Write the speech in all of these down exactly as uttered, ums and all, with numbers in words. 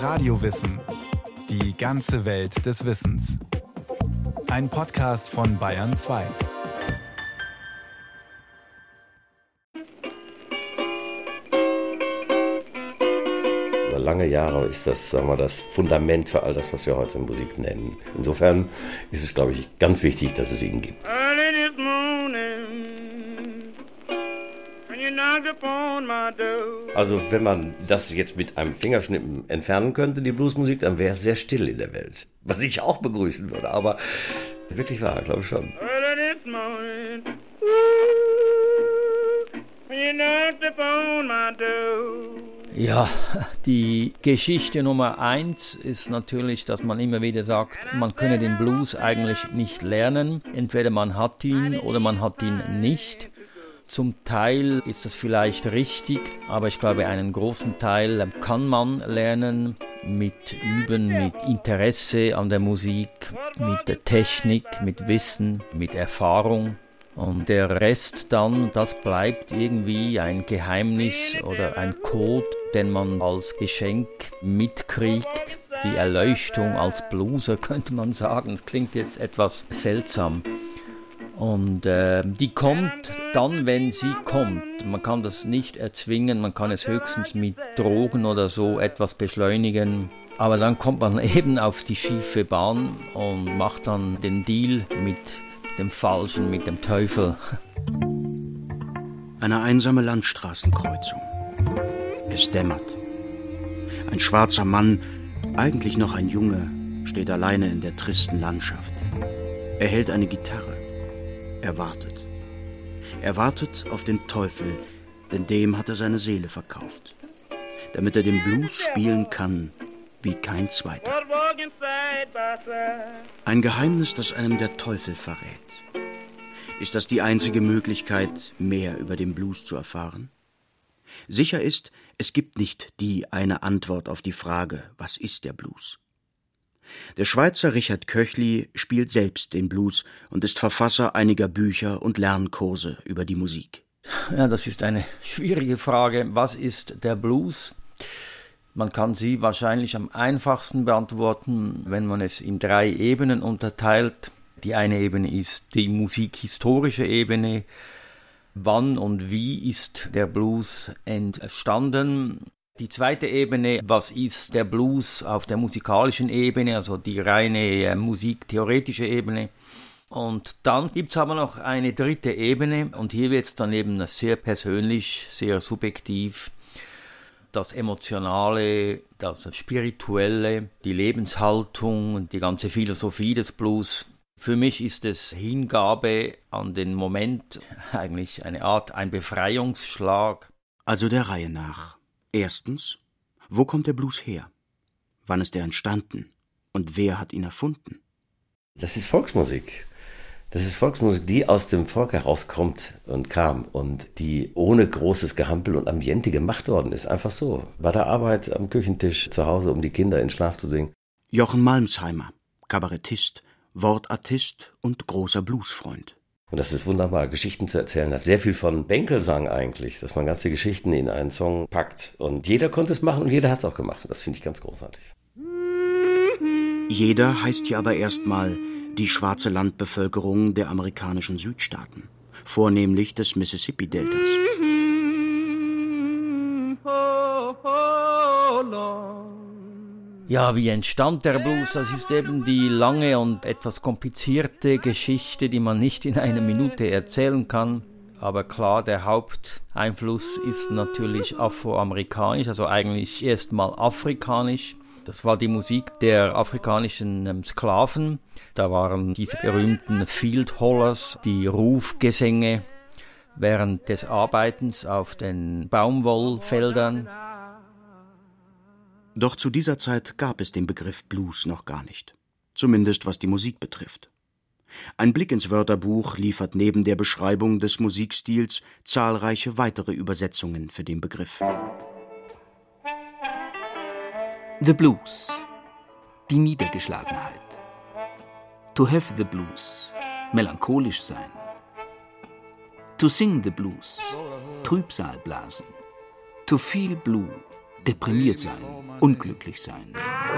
Radiowissen. Die ganze Welt des Wissens. Ein Podcast von Bayern zwei. Über lange Jahre ist das, sagen wir, das Fundament für all das, was wir heute Musik nennen. Insofern ist es, glaube ich, ganz wichtig, dass es ihn gibt. Also wenn man das jetzt mit einem Fingerschnippen entfernen könnte, die Bluesmusik, dann wäre es sehr still in der Welt. Was ich auch begrüßen würde, aber wirklich wahr, glaube ich schon. Ja, die Geschichte Nummer eins ist natürlich, dass man immer wieder sagt, man könne den Blues eigentlich nicht lernen. Entweder man hat ihn oder man hat ihn nicht. Zum Teil ist das vielleicht richtig, aber ich glaube, einen großen Teil kann man lernen mit Üben, mit Interesse an der Musik, mit der Technik, mit Wissen, mit Erfahrung. Und der Rest dann, das bleibt irgendwie ein Geheimnis oder ein Code, den man als Geschenk mitkriegt. Die Erleuchtung als Blueser könnte man sagen. Das klingt jetzt etwas seltsam. Und äh, die kommt dann, wenn sie kommt. Man kann das nicht erzwingen, man kann es höchstens mit Drogen oder so etwas beschleunigen. Aber dann kommt man eben auf die schiefe Bahn und macht dann den Deal mit dem Falschen, mit dem Teufel. Eine einsame Landstraßenkreuzung. Es dämmert. Ein schwarzer Mann, eigentlich noch ein Junge, steht alleine in der tristen Landschaft. Er hält eine Gitarre. Er wartet. Er wartet auf den Teufel, denn dem hat er seine Seele verkauft, damit er den Blues spielen kann wie kein zweiter. Ein Geheimnis, das einem der Teufel verrät. Ist das die einzige Möglichkeit, mehr über den Blues zu erfahren? Sicher ist, es gibt nicht die eine Antwort auf die Frage, was ist der Blues? Der Schweizer Richard Köchli spielt selbst den Blues und ist Verfasser einiger Bücher und Lernkurse über die Musik. Ja, das ist eine schwierige Frage. Was ist der Blues? Man kann sie wahrscheinlich am einfachsten beantworten, wenn man es in drei Ebenen unterteilt. Die eine Ebene ist die musikhistorische Ebene. Wann und wie ist der Blues entstanden? Die zweite Ebene, was ist der Blues auf der musikalischen Ebene, also die reine äh, musiktheoretische Ebene. Und dann gibt es aber noch eine dritte Ebene und hier wird es dann eben sehr persönlich, sehr subjektiv. Das Emotionale, das Spirituelle, die Lebenshaltung und die ganze Philosophie des Blues. Für mich ist es Hingabe an den Moment, eigentlich eine Art, ein Befreiungsschlag. Also der Reihe nach. Erstens, wo kommt der Blues her? Wann ist er entstanden? Und wer hat ihn erfunden? Das ist Volksmusik. Das ist Volksmusik, die aus dem Volk herauskommt und kam und die ohne großes Gehampel und Ambiente gemacht worden ist. Einfach so. Bei der Arbeit am Küchentisch zu Hause, um die Kinder in Schlaf zu singen. Jochen Malmsheimer, Kabarettist, Wortartist und großer Bluesfreund. Und das ist wunderbar, Geschichten zu erzählen. Das hat sehr viel von Bänkelsang eigentlich, dass man ganze Geschichten in einen Song packt. Und jeder konnte es machen und jeder hat es auch gemacht. Das finde ich ganz großartig. Jeder heißt hier aber erstmal die schwarze Landbevölkerung der amerikanischen Südstaaten, vornehmlich des Mississippi-Deltas. Ja, wie entstand der Blues? Das ist eben die lange und etwas komplizierte Geschichte, die man nicht in einer Minute erzählen kann. Aber klar, der Haupteinfluss ist natürlich afroamerikanisch, also eigentlich erstmal afrikanisch. Das war die Musik der afrikanischen ähm, Sklaven. Da waren diese berühmten Field Hollers, die Rufgesänge während des Arbeitens auf den Baumwollfeldern. Doch zu dieser Zeit gab es den Begriff Blues noch gar nicht. Zumindest was die Musik betrifft. Ein Blick ins Wörterbuch liefert neben der Beschreibung des Musikstils zahlreiche weitere Übersetzungen für den Begriff. The Blues. Die Niedergeschlagenheit. To have the blues. Melancholisch sein. To sing the blues. Trübsal blasen. To feel blue. Deprimiert sein unglücklich sein.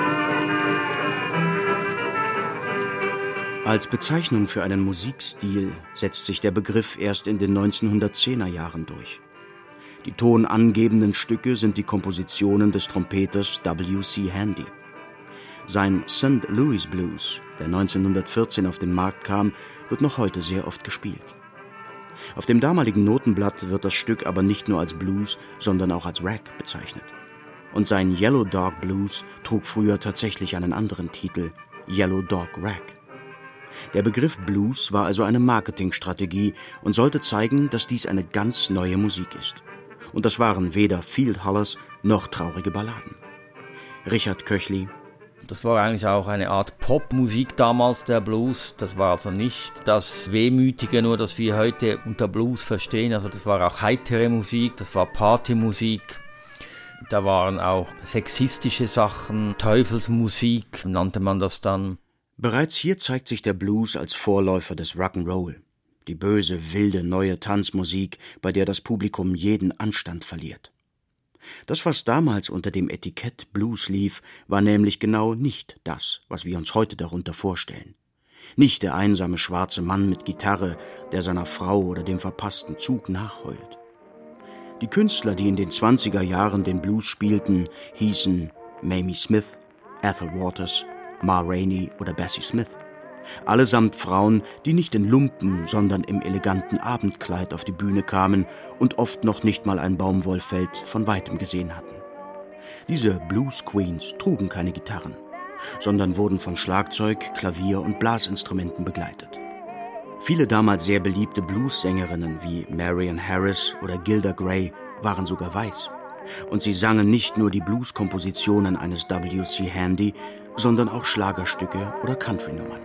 Als Bezeichnung für einen Musikstil setzt sich der Begriff erst in den neunzehnhundertzehner Jahren durch. Die tonangebenden Stücke sind die Kompositionen des Trompeters W C Handy. Sein Saint Louis Blues, der neunzehnhundertvierzehn auf den Markt kam, wird noch heute sehr oft gespielt. Auf dem damaligen Notenblatt wird das Stück aber nicht nur als Blues, sondern auch als Rag bezeichnet. Und sein Yellow Dog Blues trug früher tatsächlich einen anderen Titel, Yellow Dog Rag. Der Begriff Blues war also eine Marketingstrategie und sollte zeigen, dass dies eine ganz neue Musik ist. Und das waren weder Field Hollers noch traurige Balladen. Richard Köchli. Das war eigentlich auch eine Art Popmusik damals, der Blues. Das war also nicht das Wehmütige, nur das wir heute unter Blues verstehen. Also das war auch heitere Musik, das war Partymusik. Da waren auch sexistische Sachen, Teufelsmusik nannte man das dann. Bereits hier zeigt sich der Blues als Vorläufer des Rock'n'Roll, die böse, wilde, neue Tanzmusik, bei der das Publikum jeden Anstand verliert. Das, was damals unter dem Etikett Blues lief, war nämlich genau nicht das, was wir uns heute darunter vorstellen. Nicht der einsame schwarze Mann mit Gitarre, der seiner Frau oder dem verpassten Zug nachheult. Die Künstler, die in den zwanziger Jahren den Blues spielten, hießen Mamie Smith, Ethel Waters, Ma Rainey oder Bessie Smith. Allesamt Frauen, die nicht in Lumpen, sondern im eleganten Abendkleid auf die Bühne kamen und oft noch nicht mal ein Baumwollfeld von weitem gesehen hatten. Diese Blues Queens trugen keine Gitarren, sondern wurden von Schlagzeug, Klavier und Blasinstrumenten begleitet. Viele damals sehr beliebte Bluessängerinnen wie Marian Harris oder Gilda Gray waren sogar weiß. Und sie sangen nicht nur die Blueskompositionen eines W C Handy, sondern auch Schlagerstücke oder Country-Nummern.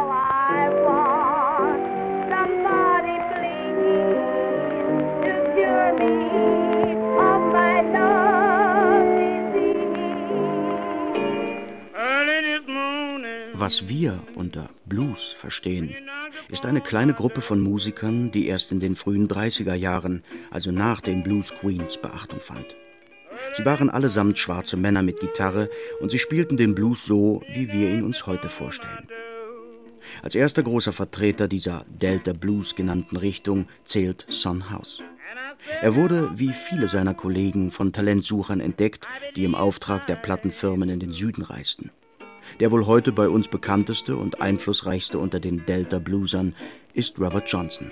Was wir unter Blues verstehen, ist eine kleine Gruppe von Musikern, die erst in den frühen dreißiger Jahren, also nach den Blues Queens, Beachtung fand. Sie waren allesamt schwarze Männer mit Gitarre und sie spielten den Blues so, wie wir ihn uns heute vorstellen. Als erster großer Vertreter dieser Delta Blues genannten Richtung zählt Son House. Er wurde, wie viele seiner Kollegen, von Talentsuchern entdeckt, die im Auftrag der Plattenfirmen in den Süden reisten. Der wohl heute bei uns bekannteste und einflussreichste unter den Delta Bluesern ist Robert Johnson.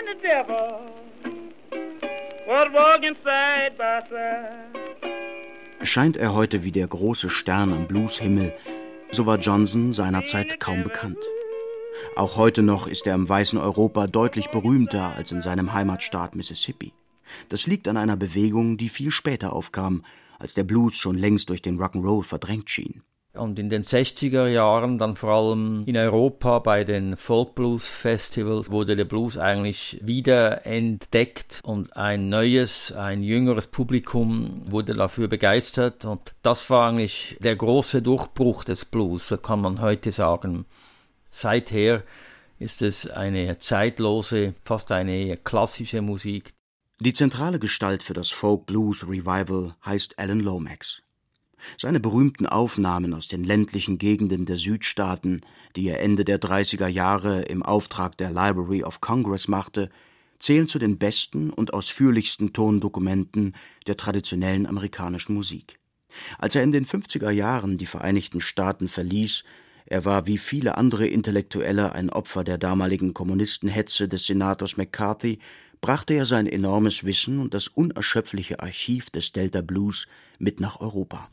Scheint er heute wie der große Stern am Blueshimmel, so war Johnson seinerzeit kaum bekannt. Auch heute noch ist er im weißen Europa deutlich berühmter als in seinem Heimatstaat Mississippi. Das liegt an einer Bewegung, die viel später aufkam, als der Blues schon längst durch den Rock'n'Roll verdrängt schien. Und in den sechziger Jahren, dann vor allem in Europa bei den Folk-Blues-Festivals, wurde der Blues eigentlich wieder entdeckt und ein neues, ein jüngeres Publikum wurde dafür begeistert. Und das war eigentlich der große Durchbruch des Blues, so kann man heute sagen. Seither ist es eine zeitlose, fast eine klassische Musik. Die zentrale Gestalt für das Folk-Blues-Revival heißt Alan Lomax. Seine berühmten Aufnahmen aus den ländlichen Gegenden der Südstaaten, die er Ende der dreißiger Jahre im Auftrag der Library of Congress machte, zählen zu den besten und ausführlichsten Tondokumenten der traditionellen amerikanischen Musik. Als er in den fünfziger Jahren die Vereinigten Staaten verließ, er war wie viele andere Intellektuelle ein Opfer der damaligen Kommunistenhetze des Senators McCarthy, brachte er sein enormes Wissen und das unerschöpfliche Archiv des Delta Blues mit nach Europa.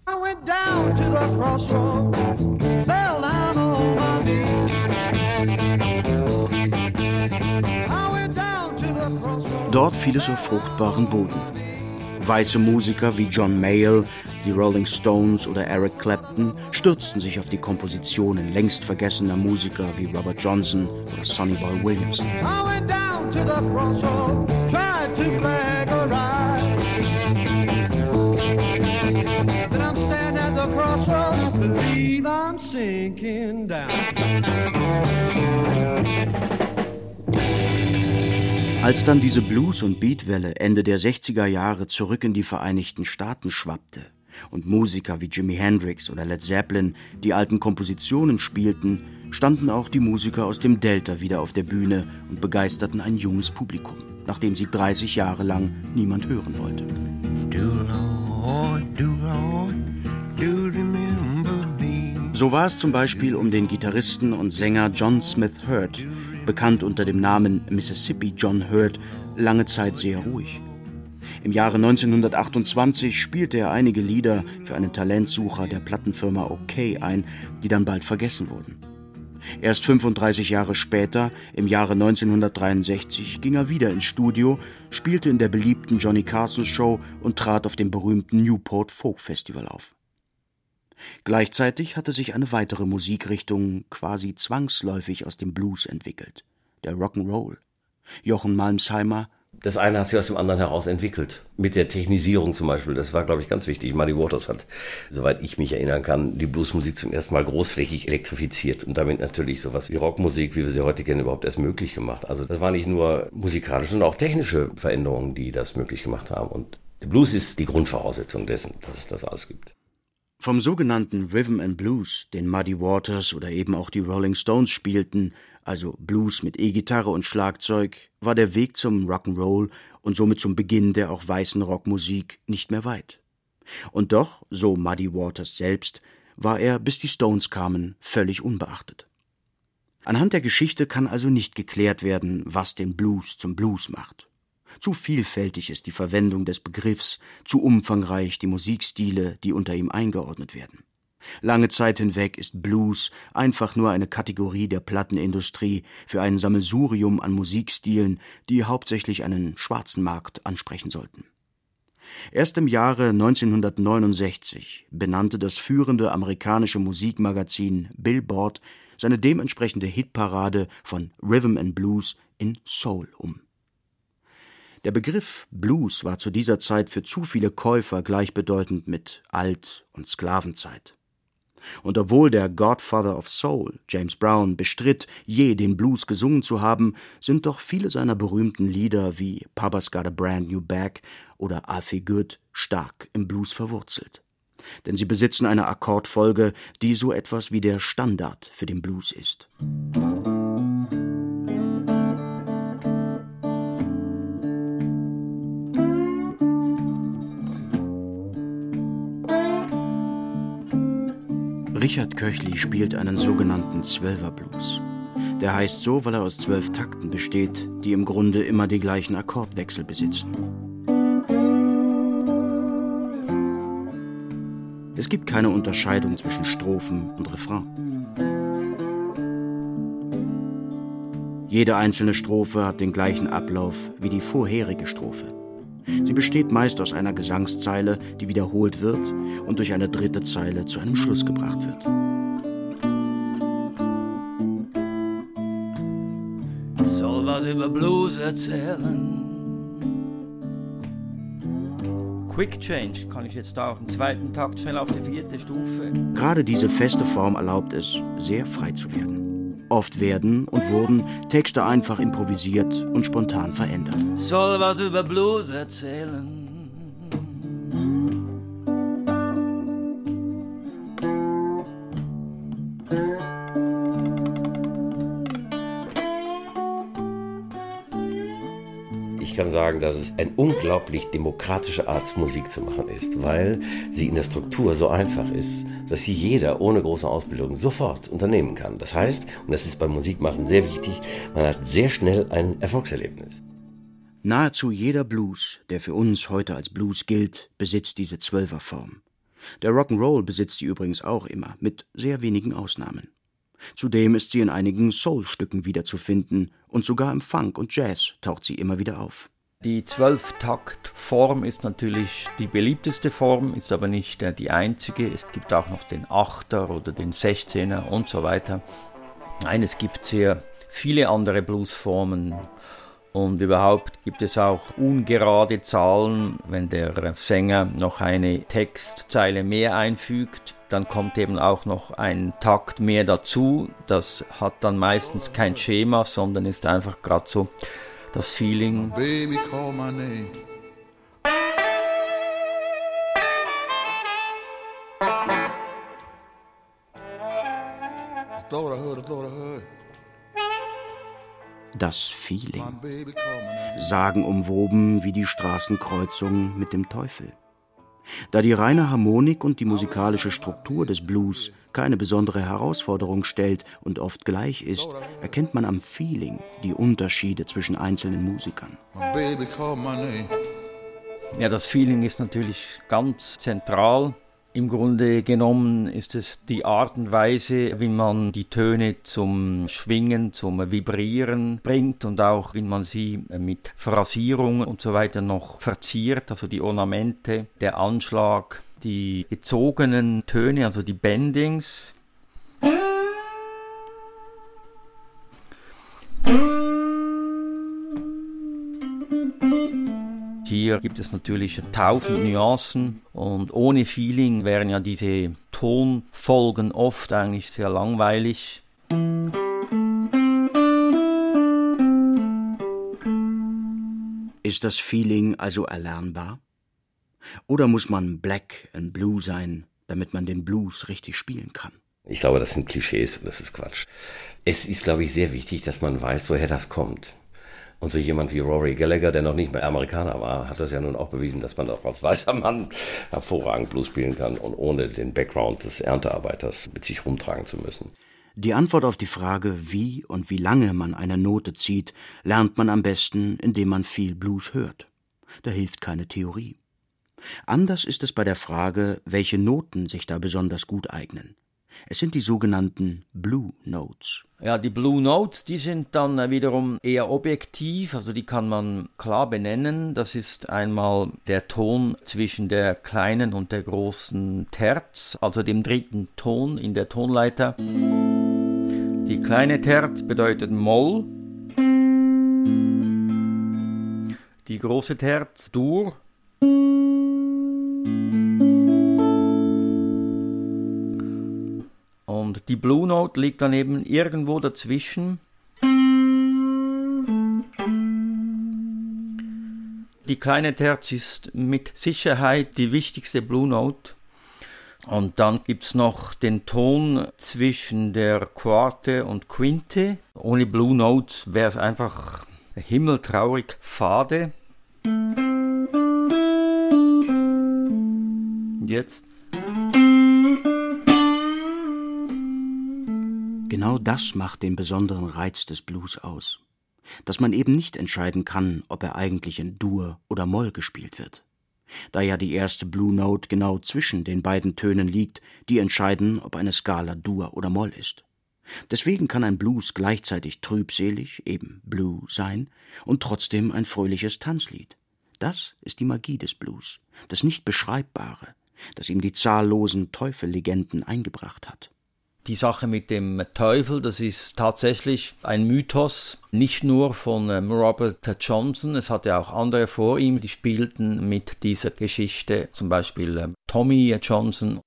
Dort fiel es auf fruchtbaren Boden. Weiße Musiker wie John Mayall, die Rolling Stones oder Eric Clapton stürzten sich auf die Kompositionen längst vergessener Musiker wie Robert Johnson oder Sonny Boy Williamson. To the crossroad, tried to beg a ride. Then I'm standing at the crossroad, believe I'm sinking down. Als dann diese Blues- und Beatwelle Ende der sechziger Jahre zurück in die Vereinigten Staaten schwappte, Und Musiker wie Jimi Hendrix oder Led Zeppelin, die alten Kompositionen spielten, standen auch die Musiker aus dem Delta wieder auf der Bühne und begeisterten ein junges Publikum, nachdem sie dreißig Jahre lang niemand hören wollte. So war es zum Beispiel um den Gitarristen und Sänger John Smith Hurt, bekannt unter dem Namen Mississippi John Hurt, lange Zeit sehr ruhig. Im Jahre neunzehnhundertachtundzwanzig spielte er einige Lieder für einen Talentsucher der Plattenfirma OK ein, die dann bald vergessen wurden. Erst fünfunddreißig Jahre später, im Jahre neunzehnhundertdreiundsechzig, ging er wieder ins Studio, spielte in der beliebten Johnny Carson Show und trat auf dem berühmten Newport Folk Festival auf. Gleichzeitig hatte sich eine weitere Musikrichtung quasi zwangsläufig aus dem Blues entwickelt, der Rock'n'Roll. Jochen Malmsheimer: Das eine hat sich aus dem anderen heraus entwickelt. Mit der Technisierung zum Beispiel, das war, glaube ich, ganz wichtig. Muddy Waters hat, soweit ich mich erinnern kann, die Bluesmusik zum ersten Mal großflächig elektrifiziert und damit natürlich sowas wie Rockmusik, wie wir sie heute kennen, überhaupt erst möglich gemacht. Also das waren nicht nur musikalische, sondern auch technische Veränderungen, die das möglich gemacht haben. Und der Blues ist die Grundvoraussetzung dessen, dass es das alles gibt. Vom sogenannten Rhythm and Blues, den Muddy Waters oder eben auch die Rolling Stones spielten, also Blues mit E-Gitarre und Schlagzeug, war der Weg zum Rock'n'Roll und somit zum Beginn der auch weißen Rockmusik nicht mehr weit. Und doch, so Muddy Waters selbst, war er, bis die Stones kamen, völlig unbeachtet. Anhand der Geschichte kann also nicht geklärt werden, was den Blues zum Blues macht. Zu vielfältig ist die Verwendung des Begriffs, zu umfangreich die Musikstile, die unter ihm eingeordnet werden. Lange Zeit hinweg ist Blues einfach nur eine Kategorie der Plattenindustrie für ein Sammelsurium an Musikstilen, die hauptsächlich einen schwarzen Markt ansprechen sollten. Erst im Jahre neunzehnhundertneunundsechzig benannte das führende amerikanische Musikmagazin Billboard seine dementsprechende Hitparade von Rhythm and Blues in Soul um. Der Begriff Blues war zu dieser Zeit für zu viele Käufer gleichbedeutend mit Alt- und Sklavenzeit. Und obwohl der Godfather of Soul, James Brown, bestritt, je den Blues gesungen zu haben, sind doch viele seiner berühmten Lieder wie Papa's Got a Brand New Bag oder I Feel Good stark im Blues verwurzelt. Denn sie besitzen eine Akkordfolge, die so etwas wie der Standard für den Blues ist. Richard Köchli spielt einen sogenannten Zwölfer-Blues. Der heißt so, weil er aus zwölf Takten besteht, die im Grunde immer die gleichen Akkordwechsel besitzen. Es gibt keine Unterscheidung zwischen Strophen und Refrain. Jede einzelne Strophe hat den gleichen Ablauf wie die vorherige Strophe. Sie besteht meist aus einer Gesangszeile, die wiederholt wird und durch eine dritte Zeile zu einem Schluss gebracht wird. Soll was über Blues erzählen. Quick Change kann ich jetzt auch im zweiten Takt schnell auf die vierte Stufe. Gerade diese feste Form erlaubt es, sehr frei zu werden. Oft werden und wurden Texte einfach improvisiert und spontan verändert. Soll was über Blues erzählen. Ich kann sagen, dass es eine unglaublich demokratische Art, Musik zu machen ist, weil sie in der Struktur so einfach ist, dass sie jeder ohne große Ausbildung sofort unternehmen kann. Das heißt, und das ist beim Musikmachen sehr wichtig, man hat sehr schnell ein Erfolgserlebnis. Nahezu jeder Blues, der für uns heute als Blues gilt, besitzt diese Zwölferform. Der Rock'n'Roll besitzt sie übrigens auch immer, mit sehr wenigen Ausnahmen. Zudem ist sie in einigen Soul-Stücken wiederzufinden und sogar im Funk und Jazz taucht sie immer wieder auf. Die Zwölftakt-Form ist natürlich die beliebteste Form, ist aber nicht äh, die einzige. Es gibt auch noch den Achter oder den Sechzehner und so weiter. Nein, es gibt sehr viele andere Bluesformen. Und überhaupt gibt es auch ungerade Zahlen, wenn der Sänger noch eine Textzeile mehr einfügt, dann kommt eben auch noch ein Takt mehr dazu. Das hat dann meistens kein Schema, sondern ist einfach gerade so das Feeling. Baby, call my name. Das Feeling. Sagenumwoben wie die Straßenkreuzung mit dem Teufel. Da die reine Harmonik und die musikalische Struktur des Blues keine besondere Herausforderung stellt und oft gleich ist, erkennt man am Feeling die Unterschiede zwischen einzelnen Musikern. Ja, das Feeling ist natürlich ganz zentral. Im Grunde genommen ist es die Art und Weise, wie man die Töne zum Schwingen, zum Vibrieren bringt und auch wie man sie mit Phrasierungen und so weiter noch verziert, also die Ornamente, der Anschlag, die gezogenen Töne, also die Bendings. Hier gibt es natürlich tausend Nuancen und ohne Feeling wären ja diese Tonfolgen oft eigentlich sehr langweilig. Ist das Feeling also erlernbar? Oder muss man Black and Blue sein, damit man den Blues richtig spielen kann? Ich glaube, das sind Klischees und das ist Quatsch. Es ist, glaube ich, sehr wichtig, dass man weiß, woher das kommt. Und so jemand wie Rory Gallagher, der noch nicht mehr Amerikaner war, hat das ja nun auch bewiesen, dass man auch als weißer Mann hervorragend Blues spielen kann und ohne den Background des Erntearbeiters mit sich rumtragen zu müssen. Die Antwort auf die Frage, wie und wie lange man eine Note zieht, lernt man am besten, indem man viel Blues hört. Da hilft keine Theorie. Anders ist es bei der Frage, welche Noten sich da besonders gut eignen. Es sind die sogenannten Blue Notes. Ja, die Blue Notes, die sind dann wiederum eher objektiv, also die kann man klar benennen. Das ist einmal der Ton zwischen der kleinen und der großen Terz, also dem dritten Ton in der Tonleiter. Die kleine Terz bedeutet Moll, die große Terz Dur. Und die Blue Note liegt dann eben irgendwo dazwischen. Die kleine Terz ist mit Sicherheit die wichtigste Blue Note. Und dann gibt es noch den Ton zwischen der Quarte und Quinte. Ohne Blue Notes wäre es einfach himmeltraurig fade. Jetzt. Genau das macht den besonderen Reiz des Blues aus, dass man eben nicht entscheiden kann, ob er eigentlich in Dur oder Moll gespielt wird. Da ja die erste Blue Note genau zwischen den beiden Tönen liegt, die entscheiden, ob eine Skala Dur oder Moll ist. Deswegen kann ein Blues gleichzeitig trübselig, eben Blue, sein und trotzdem ein fröhliches Tanzlied. Das ist die Magie des Blues, das Nicht-Beschreibbare, das ihm die zahllosen Teufellegenden eingebracht hat. Die Sache mit dem Teufel, das ist tatsächlich ein Mythos, nicht nur von ähm, Robert Johnson, es hatte auch andere vor ihm, die spielten mit dieser Geschichte, zum Beispiel ähm, Tommy Johnson.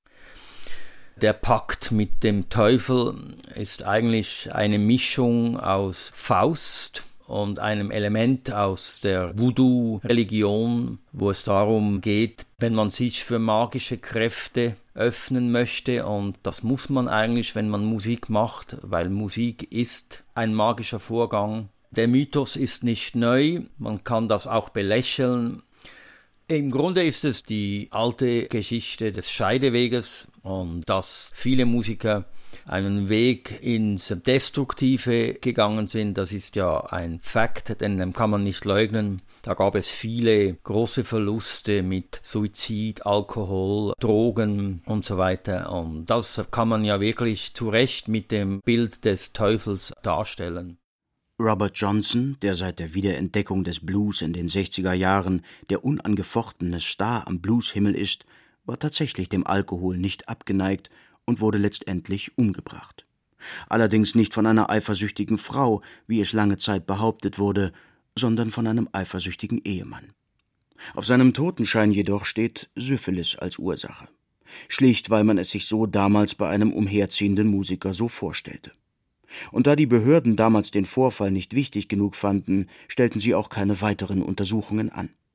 Der Pakt mit dem Teufel ist eigentlich eine Mischung aus Faust und einem Element aus der Voodoo-Religion, wo es darum geht, wenn man sich für magische Kräfte öffnen möchte, und das muss man eigentlich, wenn man Musik macht, weil Musik ist ein magischer Vorgang. Der Mythos ist nicht neu, man kann das auch belächeln. Im Grunde ist es die alte Geschichte des Scheideweges und dass viele Musiker einen Weg ins Destruktive gegangen sind, das ist ja ein Fakt, den kann man nicht leugnen. Da gab es viele große Verluste mit Suizid, Alkohol, Drogen und so weiter. Und das kann man ja wirklich zu Recht mit dem Bild des Teufels darstellen. Robert Johnson, der seit der Wiederentdeckung des Blues in den sechziger Jahren der unangefochtene Star am Blueshimmel ist, war tatsächlich dem Alkohol nicht abgeneigt und wurde letztendlich umgebracht. Allerdings nicht von einer eifersüchtigen Frau, wie es lange Zeit behauptet wurde, sondern von einem eifersüchtigen Ehemann. Auf seinem Totenschein jedoch steht Syphilis als Ursache. Schlicht, weil man es sich so damals bei einem umherziehenden Musiker so vorstellte. Und da die Behörden damals den Vorfall nicht wichtig genug fanden, stellten sie auch keine weiteren Untersuchungen an.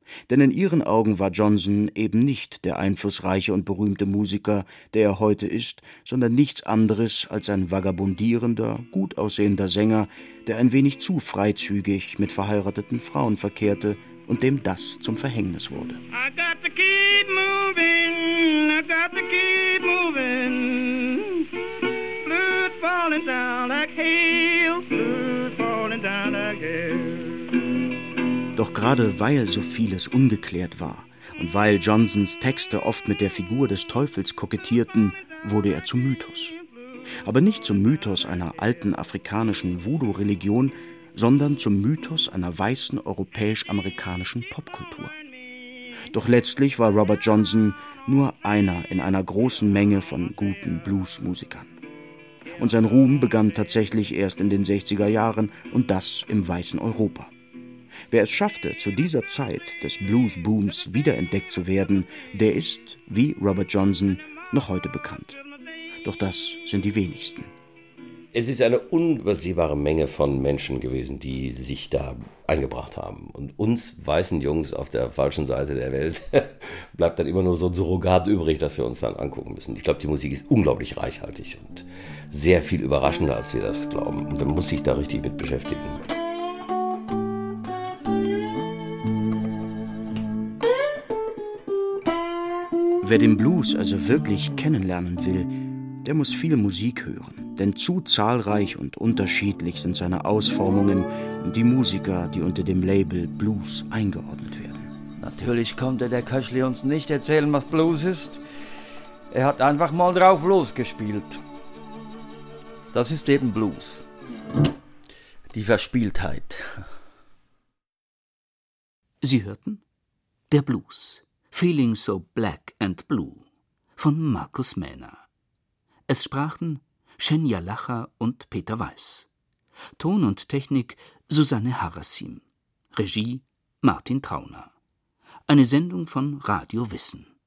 Denn in ihren Augen war Johnson eben nicht der einflussreiche und berühmte Musiker, der er heute ist, sondern nichts anderes als ein vagabundierender, gut aussehender Sänger, der ein wenig zu freizügig mit verheirateten Frauen verkehrte und dem das zum Verhängnis wurde. I got to keep moving, I got to keep moving. Blues falling down like hail, blues falling down like hail. Doch gerade weil so vieles ungeklärt war und weil Johnsons Texte oft mit der Figur des Teufels kokettierten, wurde er zum Mythos. Aber nicht zum Mythos einer alten afrikanischen Voodoo-Religion, sondern zum Mythos einer weißen europäisch-amerikanischen Popkultur. Doch letztlich war Robert Johnson nur einer in einer großen Menge von guten Bluesmusikern. Und sein Ruhm begann tatsächlich erst in den sechziger Jahren und das im weißen Europa. Wer es schaffte, zu dieser Zeit des Blues-Booms wiederentdeckt zu werden, der ist, wie Robert Johnson, noch heute bekannt. Doch das sind die wenigsten. Es ist eine unübersehbare Menge von Menschen gewesen, die sich da eingebracht haben. Und uns weißen Jungs auf der falschen Seite der Welt bleibt dann immer nur so ein Surrogat übrig, das wir uns dann angucken müssen. Ich glaube, die Musik ist unglaublich reichhaltig und sehr viel überraschender, als wir das glauben. Und man muss sich da richtig mit beschäftigen. Wer den Blues also wirklich kennenlernen will, der muss viel Musik hören, denn zu zahlreich und unterschiedlich sind seine Ausformungen und die Musiker, die unter dem Label Blues eingeordnet werden. Natürlich konnte der Köchli uns nicht erzählen, was Blues ist. Er hat einfach mal drauf losgespielt. Das ist eben Blues. Die Verspieltheit. Sie hörten Der Blues, Feeling So Black and Blue von Markus Mähner. Es sprachen Shenya Lacher und Peter Weiß. Ton und Technik Susanne Harasim. Regie Martin Trauner. Eine Sendung von Radio Wissen.